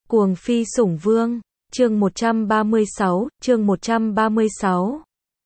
Cuồng phi sủng vương, chương 136, chương 136.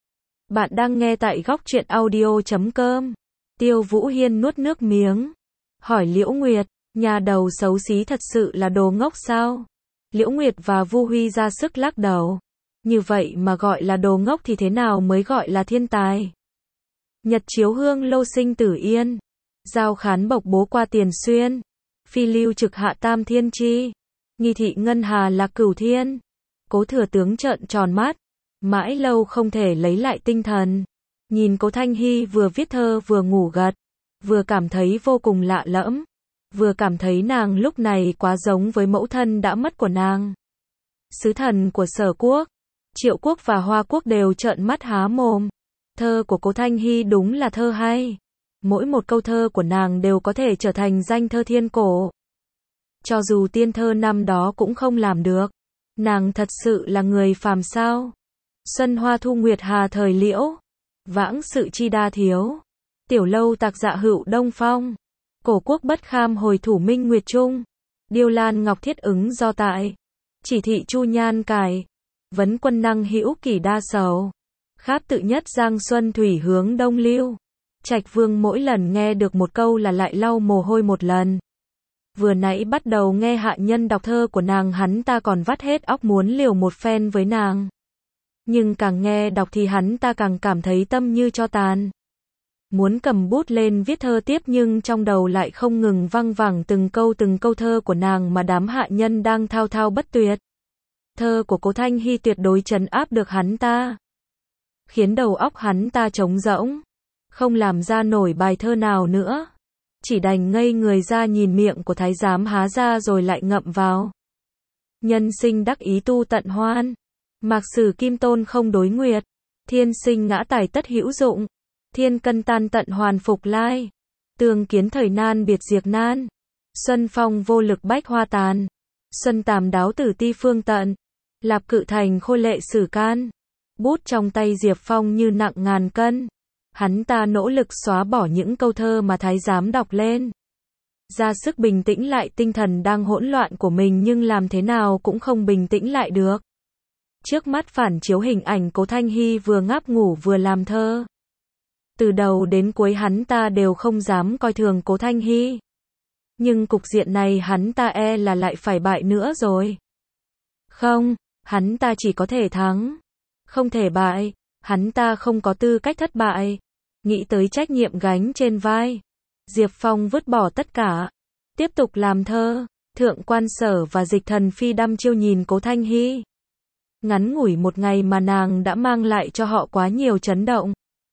Bạn đang nghe tại góc truyện audio.com. Tiêu Vũ Hiên nuốt nước miếng. Hỏi Liễu Nguyệt, nhà đầu xấu xí thật sự là đồ ngốc sao? Liễu Nguyệt và Vu Huy ra sức lắc đầu. Như vậy mà gọi là đồ ngốc thì thế nào mới gọi là thiên tài? Nhật chiếu hương lâu sinh tử yên. Giao khán bộc bố qua tiền xuyên. Phi lưu trực hạ tam thiên chi. Nghi thị ngân hà lạc cửu thiên. Cố thừa tướng trợn tròn mắt, mãi lâu không thể lấy lại tinh thần. Nhìn Cố Thanh Hy vừa viết thơ vừa ngủ gật, vừa cảm thấy vô cùng lạ lẫm, vừa cảm thấy nàng lúc này quá giống với mẫu thân đã mất của nàng. Sứ thần của Sở Quốc, Triệu Quốc và Hoa Quốc đều trợn mắt há mồm. Thơ của Cố Thanh Hy đúng là thơ hay. Mỗi một câu thơ của nàng đều có thể trở thành danh thơ thiên cổ. Cho dù tiên thơ năm đó cũng không làm được. Nàng thật sự là người phàm sao? Xuân hoa thu nguyệt hà thời liễu. Vãng sự chi đa thiếu. Tiểu lâu tạc dạ hữu đông phong. Cổ quốc bất kham hồi thủ minh nguyệt trung. Điêu lan ngọc thiết ứng do tại. Chỉ thị chu nhan cải. Vấn quân năng hữu kỷ đa sầu. Kháp tự nhất giang xuân thủy hướng đông lưu. Trạch Vương mỗi lần nghe được một câu là lại lau mồ hôi một lần. Vừa nãy bắt đầu nghe hạ nhân đọc thơ của nàng hắn ta còn vắt hết óc muốn liều một phen với nàng. Nhưng càng nghe đọc thì hắn ta càng cảm thấy tâm như tro tàn. Muốn cầm bút lên viết thơ tiếp nhưng trong đầu lại không ngừng văng vẳng từng câu thơ của nàng mà đám hạ nhân đang thao thao bất tuyệt. Thơ của Cố Thanh Hy tuyệt đối trấn áp được hắn ta. Khiến đầu óc hắn ta trống rỗng. Không làm ra nổi bài thơ nào nữa. Chỉ đành ngây người ra nhìn miệng của thái giám há ra rồi lại ngậm vào. Nhân sinh đắc ý tu tận hoan. Mạc sử kim tôn không đối nguyệt. Thiên sinh ngã tài tất hữu dụng. Thiên cân tan tận hoàn phục lai. Tường kiến thời nan biệt diệt nan. Xuân phong vô lực bách hoa tàn. Xuân tàm đáo tử ti phương tận. Lạp cự thành khôi lệ sử can. Bút trong tay Diệp Phong như nặng ngàn cân. Hắn ta nỗ lực xóa bỏ những câu thơ mà thái giám đọc lên. Ra sức bình tĩnh lại tinh thần đang hỗn loạn của mình nhưng làm thế nào cũng không bình tĩnh lại được. Trước mắt phản chiếu hình ảnh Cố Thanh Hy vừa ngáp ngủ vừa làm thơ. Từ đầu đến cuối hắn ta đều không dám coi thường Cố Thanh Hy. Nhưng cục diện này hắn ta e là lại phải bại nữa rồi. Không, hắn ta chỉ có thể thắng. Không thể bại, hắn ta không có tư cách thất bại. Nghĩ tới trách nhiệm gánh trên vai. Diệp Phong vứt bỏ tất cả. Tiếp tục làm thơ. Thượng quan Sở và Dịch Thần Phi đăm chiêu nhìn Cố Thanh Hy. Ngắn ngủi một ngày mà nàng đã mang lại cho họ quá nhiều chấn động.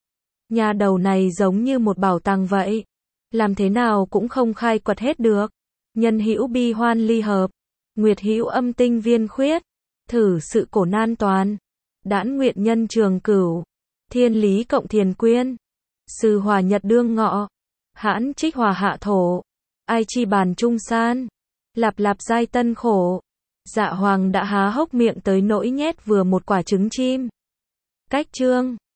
Nhà đầu này giống như một bảo tàng vậy. Làm thế nào cũng không khai quật hết được. Nhân hữu bi hoan ly hợp. Nguyệt hữu âm tinh viên khuyết. Thử sự cổ nan toàn. Đãn nguyện nhân trường cửu. Thiên lý cộng thiền quyên. Sư hòa nhật đương ngọ. Hãn trích hòa hạ thổ. Ai chi bàn trung san. Lạp lạp giai tân khổ. Dạ hoàng đã há hốc miệng tới nỗi nhét vừa một quả trứng chim. Cách chương.